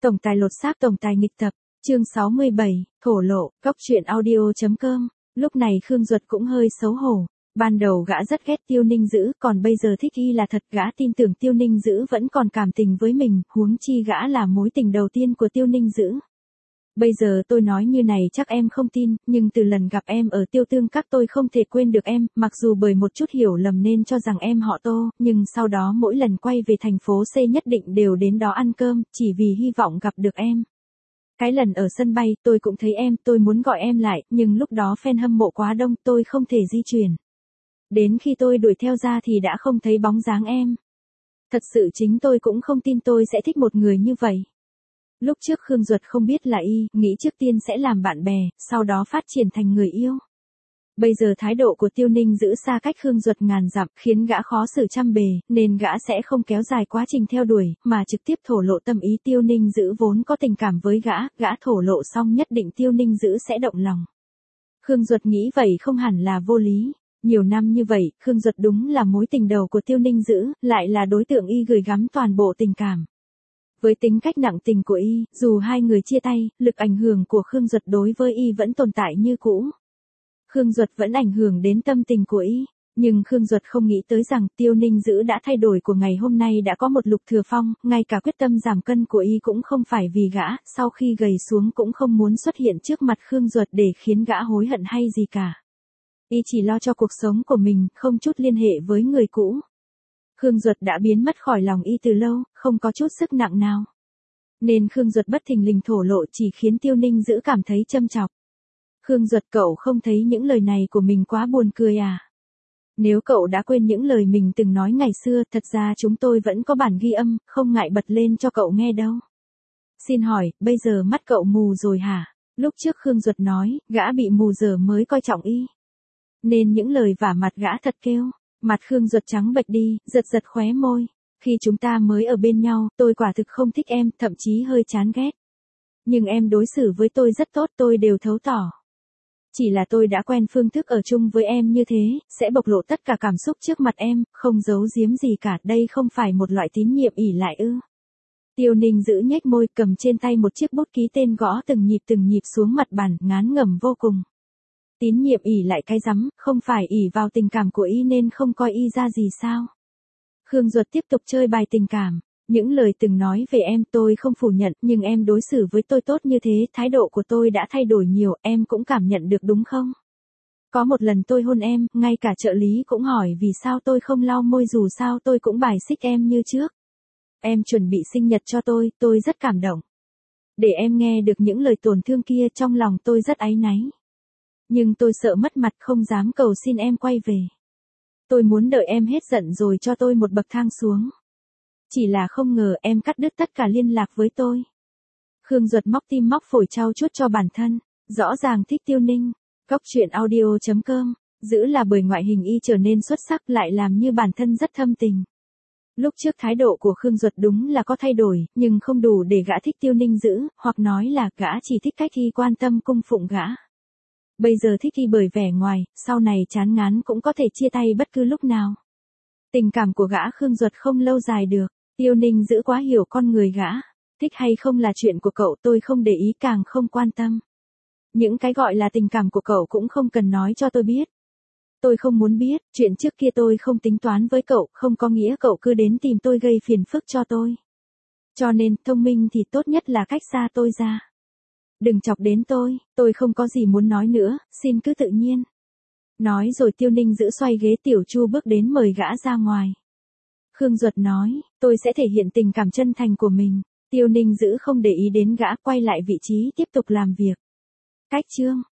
Tổng tài lột xác tổng tài nghịch tập, chương 67, thổ lộ, góc truyện audio.com. Lúc này Khương Duật cũng hơi xấu hổ. Ban đầu gã rất ghét Tiêu Ninh Dữ, còn bây giờ thích y là thật, gã tin tưởng Tiêu Ninh Dữ vẫn còn cảm tình với mình, huống chi gã là mối tình đầu tiên của Tiêu Ninh Dữ. Bây giờ tôi nói như này chắc em không tin, nhưng từ lần gặp em ở Tiêu Tương Các tôi không thể quên được em, mặc dù bởi một chút hiểu lầm nên cho rằng em họ Tô, nhưng sau đó mỗi lần quay về thành phố C nhất định đều đến đó ăn cơm, chỉ vì hy vọng gặp được em. Cái lần ở sân bay tôi cũng thấy em, tôi muốn gọi em lại, nhưng lúc đó fan hâm mộ quá đông, tôi không thể di chuyển. Đến khi tôi đuổi theo ra thì đã không thấy bóng dáng em. Thật sự chính tôi cũng không tin tôi sẽ thích một người như vậy. Lúc trước Khương Duật không biết là y, nghĩ trước tiên sẽ làm bạn bè, sau đó phát triển thành người yêu. Bây giờ thái độ của Tiêu Ninh Dữ xa cách Khương Duật ngàn dặm, khiến gã khó xử trăm bề, nên gã sẽ không kéo dài quá trình theo đuổi, mà trực tiếp thổ lộ tâm ý. Tiêu Ninh Dữ vốn có tình cảm với gã thổ lộ xong nhất định Tiêu Ninh Dữ sẽ động lòng. Khương Duật nghĩ vậy không hẳn là vô lý. Nhiều năm như vậy, Khương Duật đúng là mối tình đầu của Tiêu Ninh Dữ, lại là đối tượng y gửi gắm toàn bộ tình cảm. Với tính cách nặng tình của y, dù hai người chia tay, lực ảnh hưởng của Khương Duật đối với y vẫn tồn tại như cũ. Khương Duật vẫn ảnh hưởng đến tâm tình của y, nhưng Khương Duật không nghĩ tới rằng Tiêu Ninh Dữ đã thay đổi của ngày hôm nay đã có một Lục Thừa Phong, ngay cả quyết tâm giảm cân của y cũng không phải vì gã, sau khi gầy xuống cũng không muốn xuất hiện trước mặt Khương Duật để khiến gã hối hận hay gì cả. Y chỉ lo cho cuộc sống của mình, không chút liên hệ với người cũ. Khương Duật đã biến mất khỏi lòng y từ lâu, không có chút sức nặng nào. Nên Khương Duật bất thình lình thổ lộ chỉ khiến Tiêu Ninh Dữ cảm thấy châm chọc. Khương Duật, cậu không thấy những lời này của mình quá buồn cười à? Nếu cậu đã quên những lời mình từng nói ngày xưa, thật ra chúng tôi vẫn có bản ghi âm, không ngại bật lên cho cậu nghe đâu. Xin hỏi, bây giờ mắt cậu mù rồi hả? Lúc trước Khương Duật nói, gã bị mù giờ mới coi trọng y. Nên những lời vả mặt gã thật kêu. Mặt Khương Duật trắng bệch đi, giật khóe môi. Khi chúng ta mới ở bên nhau, tôi quả thực không thích em, thậm chí hơi chán ghét. Nhưng em đối xử với tôi rất tốt, tôi đều thấu tỏ. Chỉ là tôi đã quen phương thức ở chung với em như thế, sẽ bộc lộ tất cả cảm xúc trước mặt em, không giấu giếm gì cả, đây không phải một loại tín nhiệm ỷ lại ư? Tiêu Ninh Dữ nhếch môi, cầm trên tay một chiếc bút ký tên gõ từng nhịp xuống mặt bàn, ngán ngẩm vô cùng. Tín nhiệm ỷ lại cái rắm, không phải ỷ vào tình cảm của y nên không coi y ra gì sao? Khương Duật tiếp tục chơi bài tình cảm. Những lời từng nói về em tôi không phủ nhận, nhưng em đối xử với tôi tốt như thế, thái độ của tôi đã thay đổi nhiều, em cũng cảm nhận được đúng không? Có một lần tôi hôn em, ngay cả trợ lý cũng hỏi vì sao tôi không lau môi, dù sao tôi cũng bài xích em như trước. Em chuẩn bị sinh nhật cho tôi rất cảm động. Để em nghe được những lời tổn thương kia, trong lòng tôi rất áy náy. Nhưng tôi sợ mất mặt, không dám cầu xin em quay về. Tôi muốn đợi em hết giận rồi cho tôi một bậc thang xuống. Chỉ là không ngờ em cắt đứt tất cả liên lạc với tôi. Khương Duật móc tim móc phổi trau chuốt cho bản thân. Rõ ràng thích Tiêu Ninh. Góc truyện audio.com. Dữ là bởi ngoại hình y trở nên xuất sắc, lại làm như bản thân rất thâm tình. Lúc trước thái độ của Khương Duật đúng là có thay đổi, nhưng không đủ để gã thích Tiêu Ninh Dữ, hoặc nói là gã chỉ thích cách y quan tâm cung phụng gã. Bây giờ thích y bởi vẻ ngoài, sau này chán ngán cũng có thể chia tay bất cứ lúc nào. Tình cảm của gã Khương Duật không lâu dài được. Tiêu Ninh Dữ quá hiểu con người gã. Thích hay không là chuyện của cậu, tôi không để ý, càng không quan tâm. Những cái gọi là tình cảm của cậu cũng không cần nói cho tôi biết. Tôi không muốn biết, chuyện trước kia tôi không tính toán với cậu, không có nghĩa cậu cứ đến tìm tôi gây phiền phức cho tôi. Cho nên, thông minh thì tốt nhất là cách xa tôi ra. Đừng chọc đến tôi không có gì muốn nói nữa, xin cứ tự nhiên. Nói rồi Tiêu Ninh Dữ xoay ghế tiểu chu bước đến mời gã ra ngoài. Khương Duật nói, tôi sẽ thể hiện tình cảm chân thành của mình. Tiêu Ninh Dữ không để ý đến gã, quay lại vị trí tiếp tục làm việc. Cách chương